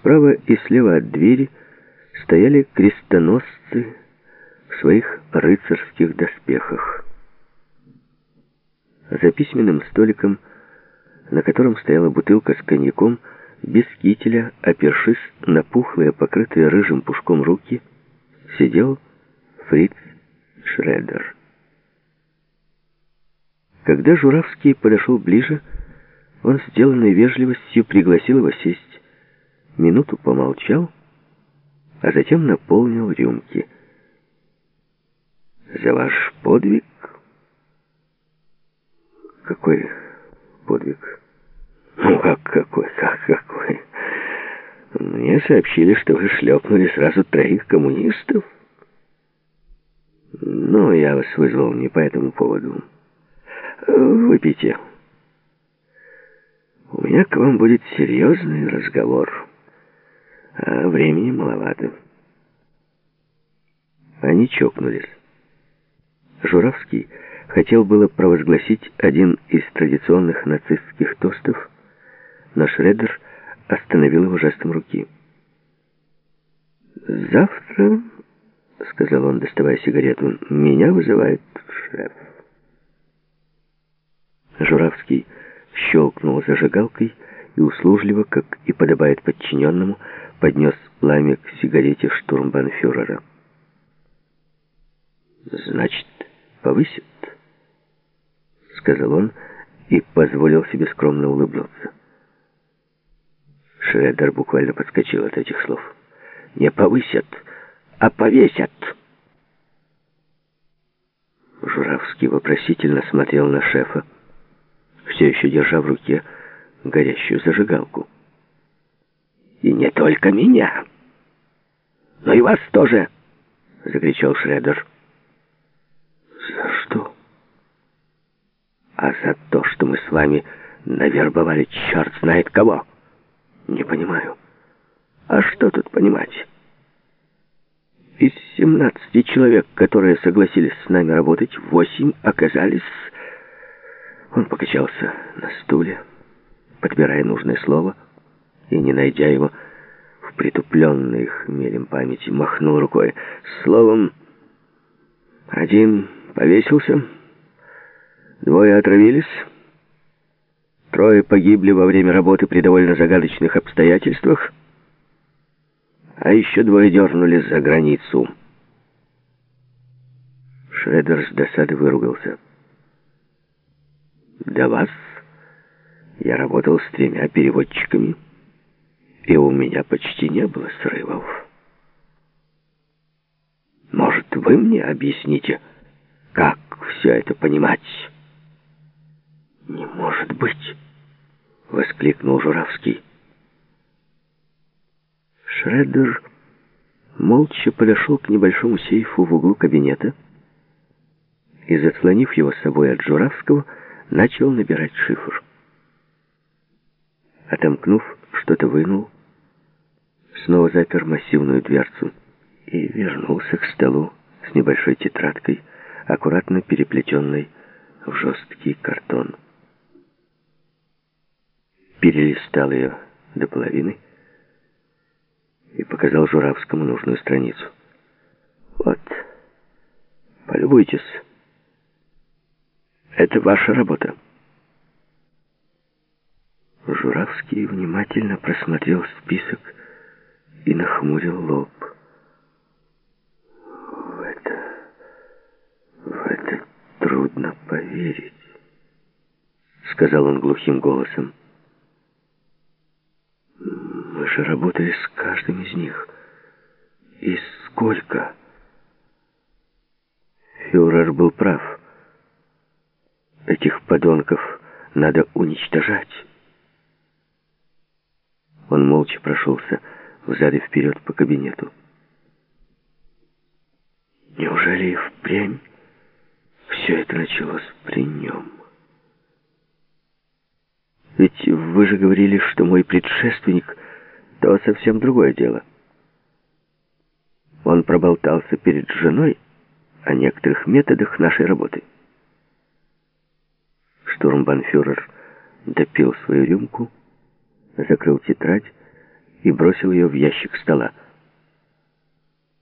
Справа и слева от двери стояли крестоносцы в своих рыцарских доспехах. За письменным столиком, на котором стояла бутылка с коньяком, без кителя, опершись на пухлые, покрытые рыжим пушком руки, сидел Фриц Шредер. Когда Журавский подошел ближе, он, сделанной вежливостью, пригласил его сесть, минуту помолчал, а затем наполнил рюмки. «За ваш подвиг?» «Какой подвиг?» «Ну, как какой? Мне сообщили, что вы шлепнули сразу 3 коммунистов. Но я вас вызвал не по этому поводу. Выпейте. У меня к вам будет серьезный разговор, а времени маловато». Они чокнулись. Журавский хотел было провозгласить один из традиционных нацистских тостов, но Шредер остановил его жестом руки. «Завтра, — сказал он, доставая сигарету, — меня вызывает шеф». Журавский щелкнул зажигалкой и услужливо, как и подобает подчиненному, поднес пламя к сигарете штурмбанфюрера. «Значит, повысит?» — сказал он и позволил себе скромно улыбнуться. Шредер буквально подскочил от этих слов. «Не повысят, а повесят!» Журавский вопросительно смотрел на шефа, все еще держа в руке горящую зажигалку. «И не только меня, но и вас тоже!» — закричал Шредер. «За что?» «А за то, что мы с вами навербовали черт знает кого». «Не понимаю». «А что тут понимать? Из 17 человек, которые согласились с нами работать, 8 оказались...» Он покачался на стуле, подбирая нужное слово, и, не найдя его, в притупленной хмелем памяти, махнул рукой. Словом, 1 повесился, 2 отравились, 3 погибли во время работы при довольно загадочных обстоятельствах, а еще 2 дернулись за границу. Шредер с досады выругался. «До вас я работал с 3 переводчиками, и у меня почти не было срывов. Может, вы мне объясните, как все это понимать?» «Не может быть!» — воскликнул Журавский. Шредер молча подошел к небольшому сейфу в углу кабинета и, заслонив его с собой от Журавского, начал набирать шифр. Отомкнув, что-то вынул, снова запер массивную дверцу и вернулся к столу с небольшой тетрадкой, аккуратно переплетенной в жесткий картон. Перелистал ее до половины и показал Журавскому нужную страницу. «Вот, полюбуйтесь. Это ваша работа». Журавский внимательно просмотрел список и нахмурил лоб. В это трудно поверить», — сказал он глухим голосом. «Мы же работали с каждым из них. И сколько?» Фюрер был прав. Этих подонков надо уничтожать. Он молча прошелся взад и вперед по кабинету. Неужели и впрямь все это началось при нем? Ведь вы же говорили, что мой предшественник — то совсем другое дело. Он проболтался перед женой о некоторых методах нашей работы. Штурмбанфюрер допил свою рюмку, закрыл тетрадь и бросил ее в ящик стола.